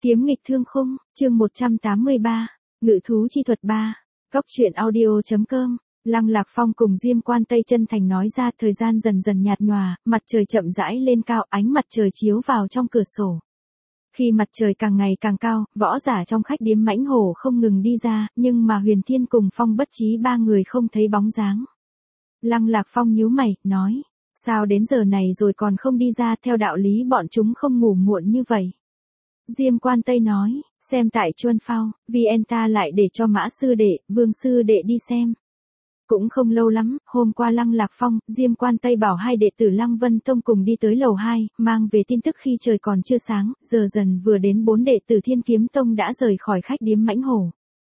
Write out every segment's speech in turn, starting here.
Kiếm nghịch thương khung, chương 183, Ngự thú chi thuật 3, Cóc truyện audio.com. Lăng Lạc Phong cùng Diêm Quan Tây chân thành nói ra, thời gian dần dần nhạt nhòa, mặt trời chậm rãi lên cao, ánh mặt trời chiếu vào trong cửa sổ. Khi mặt trời càng ngày càng cao, võ giả trong khách điếm Mãnh Hổ không ngừng đi ra, nhưng mà Huyền Thiên cùng Phong Bất Chí ba người không thấy bóng dáng. Lăng Lạc Phong nhíu mày, nói, sao đến giờ này rồi còn không đi ra, theo đạo lý bọn chúng không ngủ muộn như vậy. Diêm Quan Tây nói, xem tại Chuân Phao, VN ta lại để cho Mã sư đệ, Vương sư đệ đi xem. Cũng không lâu lắm, hôm qua Lăng Lạc Phong, Diêm Quan Tây bảo hai đệ tử Lăng Vân Tông cùng đi tới lầu 2, mang về tin tức khi trời còn chưa sáng, giờ dần vừa đến 4 đệ tử Thiên Kiếm Tông đã rời khỏi khách điếm Mãnh Hổ.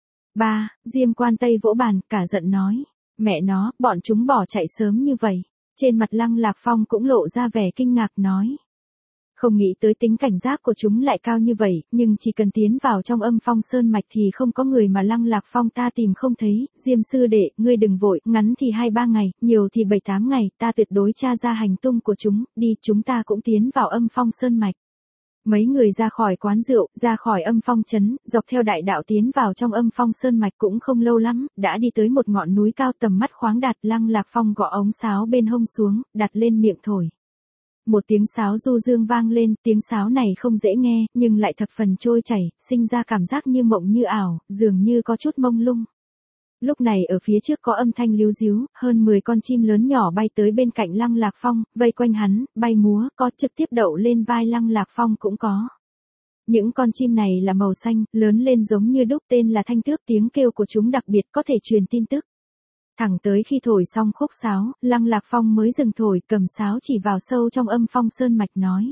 Diêm Quan Tây vỗ bàn, cả giận nói, mẹ nó, bọn chúng bỏ chạy sớm như vậy. Trên mặt Lăng Lạc Phong cũng lộ ra vẻ kinh ngạc nói. Không nghĩ tới tính cảnh giác của chúng lại cao như vậy, nhưng chỉ cần tiến vào trong Âm Phong Sơn Mạch thì không có người mà Lăng Lạc Phong ta tìm không thấy. Diêm sư đệ, ngươi đừng vội, ngắn thì 2-3 ngày, nhiều thì 7-8 ngày, ta tuyệt đối tra ra hành tung của chúng, đi chúng ta cũng tiến vào Âm Phong Sơn Mạch. Mấy người ra khỏi quán rượu, ra khỏi Âm Phong trấn, dọc theo đại đạo tiến vào trong Âm Phong Sơn Mạch cũng không lâu lắm, đã đi tới một ngọn núi cao tầm mắt khoáng đạt. Lăng Lạc Phong gõ ống sáo bên hông xuống, đặt lên miệng thổi. Một tiếng sáo du dương vang lên, tiếng sáo này không dễ nghe, nhưng lại thập phần trôi chảy, sinh ra cảm giác như mộng như ảo, dường như có chút mông lung. Lúc này ở phía trước có âm thanh líu ríu, hơn 10 con chim lớn nhỏ bay tới bên cạnh Lăng Lạc Phong, vây quanh hắn, bay múa, có trực tiếp đậu lên vai Lăng Lạc Phong cũng có. Những con chim này là màu xanh, lớn lên giống như đúc, tên là thanh tước, tiếng kêu của chúng đặc biệt có thể truyền tin tức. Thẳng tới khi thổi xong khúc sáo, Lăng Lạc Phong mới dừng thổi, cầm sáo chỉ vào sâu trong Âm Phong Sơn Mạch nói.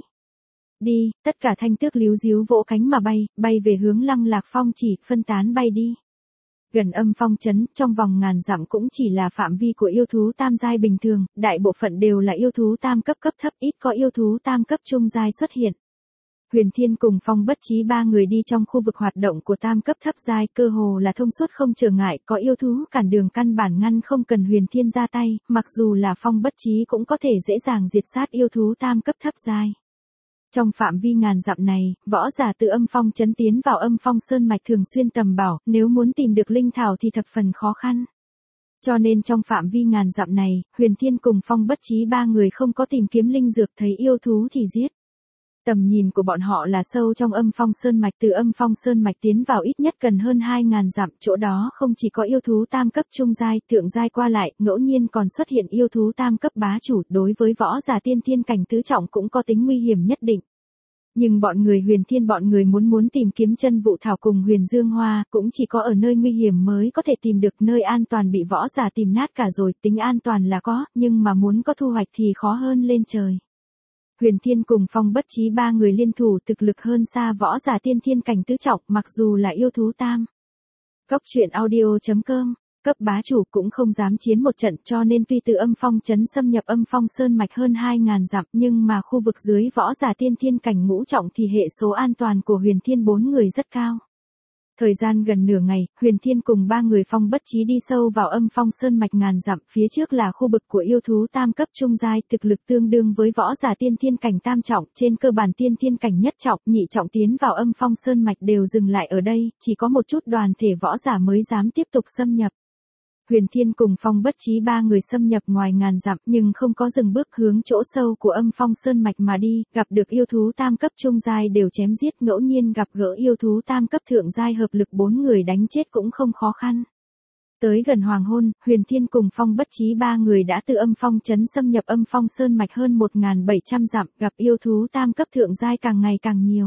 Đi, tất cả thanh tước líu ríu vỗ cánh mà bay về hướng Lăng Lạc Phong chỉ, phân tán bay đi. Gần Âm Phong trấn, trong vòng ngàn dặm cũng chỉ là phạm vi của yêu thú tam giai bình thường, đại bộ phận đều là yêu thú tam cấp cấp thấp, ít có yêu thú tam cấp trung giai xuất hiện. Huyền Thiên cùng Phong Bất Chí ba người đi trong khu vực hoạt động của tam cấp thấp giai, cơ hồ là thông suốt không trở ngại, có yêu thú cản đường căn bản ngăn không cần Huyền Thiên ra tay, mặc dù là Phong Bất Chí cũng có thể dễ dàng diệt sát yêu thú tam cấp thấp giai. Trong phạm vi ngàn dặm này, võ giả từ Âm Phong trấn tiến vào Âm Phong Sơn Mạch thường xuyên tầm bảo, nếu muốn tìm được linh thảo thì thập phần khó khăn. Cho nên trong phạm vi ngàn dặm này, Huyền Thiên cùng Phong Bất Chí ba người không có tìm kiếm linh dược, thấy yêu thú thì giết. Tầm nhìn của bọn họ là sâu trong Âm Phong Sơn Mạch, từ Âm Phong Sơn Mạch tiến vào ít nhất cần hơn 2.000 dặm, chỗ đó không chỉ có yêu thú tam cấp trung giai, thượng giai qua lại, ngẫu nhiên còn xuất hiện yêu thú tam cấp bá chủ, đối với võ giả tiên thiên cảnh tứ trọng cũng có tính nguy hiểm nhất định. Nhưng bọn người Huyền Thiên bọn người muốn tìm kiếm chân vụ thảo cùng Huyền Dương Hoa, cũng chỉ có ở nơi nguy hiểm mới có thể tìm được, nơi an toàn bị võ giả tìm nát cả rồi, tính an toàn là có, nhưng mà muốn có thu hoạch thì khó hơn lên trời. Huyền Thiên cùng Phong Bất Chí ba người liên thủ thực lực hơn xa võ giả tiên thiên cảnh tứ trọng, mặc dù là yêu thú tam. Cóc truyện audio.com, cấp bá chủ cũng không dám chiến một trận, cho nên tuy từ Âm Phong trấn xâm nhập Âm Phong Sơn Mạch hơn 2.000 dặm, nhưng mà khu vực dưới võ giả tiên thiên cảnh ngũ trọng thì hệ số an toàn của Huyền Thiên 4 người rất cao. Thời gian gần nửa ngày, Huyền Thiên cùng ba người Phong Bất Chí đi sâu vào Âm Phong Sơn Mạch ngàn dặm, phía trước là khu vực của yêu thú tam cấp trung giai, thực lực tương đương với võ giả tiên thiên cảnh tam trọng, trên cơ bản tiên thiên cảnh nhất trọng, nhị trọng tiến vào Âm Phong Sơn Mạch đều dừng lại ở đây, chỉ có một chút đoàn thể võ giả mới dám tiếp tục xâm nhập. Huyền Thiên cùng Phong Bất Chí ba người xâm nhập ngoài ngàn dặm, nhưng không có dừng bước, hướng chỗ sâu của Âm Phong Sơn Mạch mà đi, gặp được yêu thú tam cấp trung giai đều chém giết, ngẫu nhiên gặp gỡ yêu thú tam cấp thượng giai hợp lực 4 người đánh chết cũng không khó khăn. Tới gần hoàng hôn, Huyền Thiên cùng Phong Bất Chí ba người đã từ Âm Phong trấn xâm nhập Âm Phong Sơn Mạch hơn 1.700 dặm, gặp yêu thú tam cấp thượng giai càng ngày càng nhiều.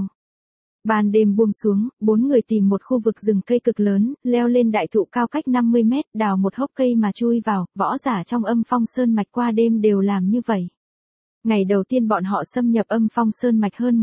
Ban đêm buông xuống, 4 người tìm một khu vực rừng cây cực lớn, leo lên đại thụ cao cách 50 mét, đào một hốc cây mà chui vào, võ giả trong Âm Phong Sơn Mạch qua đêm đều làm như vậy. Ngày đầu tiên bọn họ xâm nhập Âm Phong Sơn Mạch hơn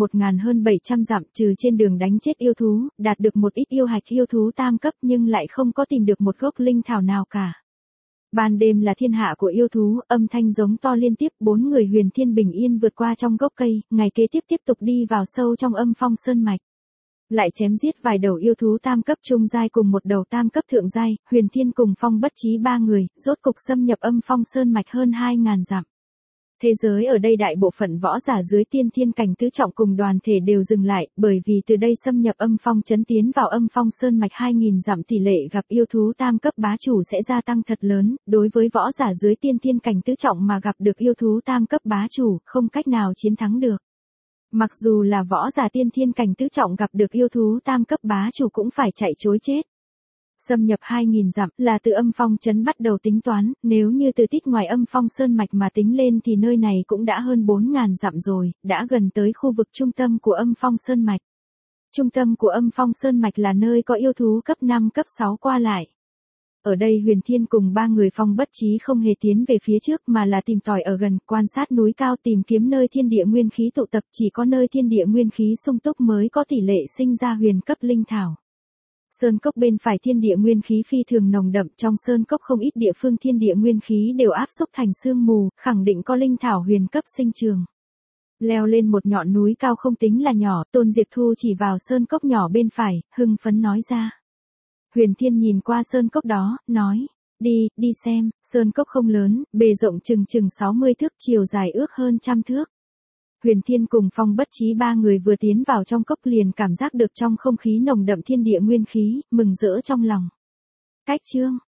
700 dặm, trừ trên đường đánh chết yêu thú, đạt được một ít yêu hạch yêu thú tam cấp nhưng lại không có tìm được một gốc linh thảo nào cả. Ban đêm là thiên hạ của yêu thú, âm thanh giống to liên tiếp, 4 người Huyền Thiên bình yên vượt qua trong gốc cây, ngày kế tiếp tục đi vào sâu trong Âm Phong Sơn Mạch. Lại chém giết vài đầu yêu thú tam cấp trung giai cùng một đầu tam cấp thượng giai, Huyền Thiên cùng Phong Bất Chí ba người, rốt cục xâm nhập Âm Phong Sơn Mạch hơn 2.000 dặm. Thế giới ở đây đại bộ phận võ giả dưới tiên thiên cảnh tứ trọng cùng đoàn thể đều dừng lại, bởi vì từ đây xâm nhập âm phong trấn tiến vào âm phong sơn mạch 2000 dặm tỷ lệ gặp yêu thú tam cấp bá chủ sẽ gia tăng thật lớn, đối với võ giả dưới tiên thiên cảnh tứ trọng mà gặp được yêu thú tam cấp bá chủ, không cách nào chiến thắng được. Mặc dù là võ giả tiên thiên cảnh tứ trọng gặp được yêu thú tam cấp bá chủ cũng phải chạy trối chết. Xâm nhập 2000 dặm là từ âm phong trấn bắt đầu tính toán, nếu như từ tít ngoài âm phong sơn mạch mà tính lên thì nơi này cũng đã hơn 4000 dặm rồi, đã gần tới khu vực trung tâm của âm phong sơn mạch. Trung tâm của âm phong sơn mạch là nơi có yêu thú cấp 5 cấp 6 qua lại. Ở đây Huyền Thiên cùng 3 người Phong Bất Chí không hề tiến về phía trước mà là tìm tòi ở gần, quan sát núi cao tìm kiếm nơi thiên địa nguyên khí tụ tập, chỉ có nơi thiên địa nguyên khí sung túc mới có tỷ lệ sinh ra huyền cấp linh thảo. Sơn cốc bên phải thiên địa nguyên khí phi thường nồng đậm, trong sơn cốc không ít địa phương thiên địa nguyên khí đều áp xúc thành sương mù, khẳng định có linh thảo huyền cấp sinh trường. Leo lên một ngọn núi cao không tính là nhỏ, Tôn Diệp Thu chỉ vào sơn cốc nhỏ bên phải, hưng phấn nói ra. Huyền Thiên nhìn qua sơn cốc đó, nói, đi xem, sơn cốc không lớn, bề rộng chừng 60 thước, chiều dài ước hơn 100 thước. Huyền Thiên cùng Phong Bất Chí 3 người vừa tiến vào trong cốc liền cảm giác được trong không khí nồng đậm thiên địa nguyên khí, mừng rỡ trong lòng. Cách chương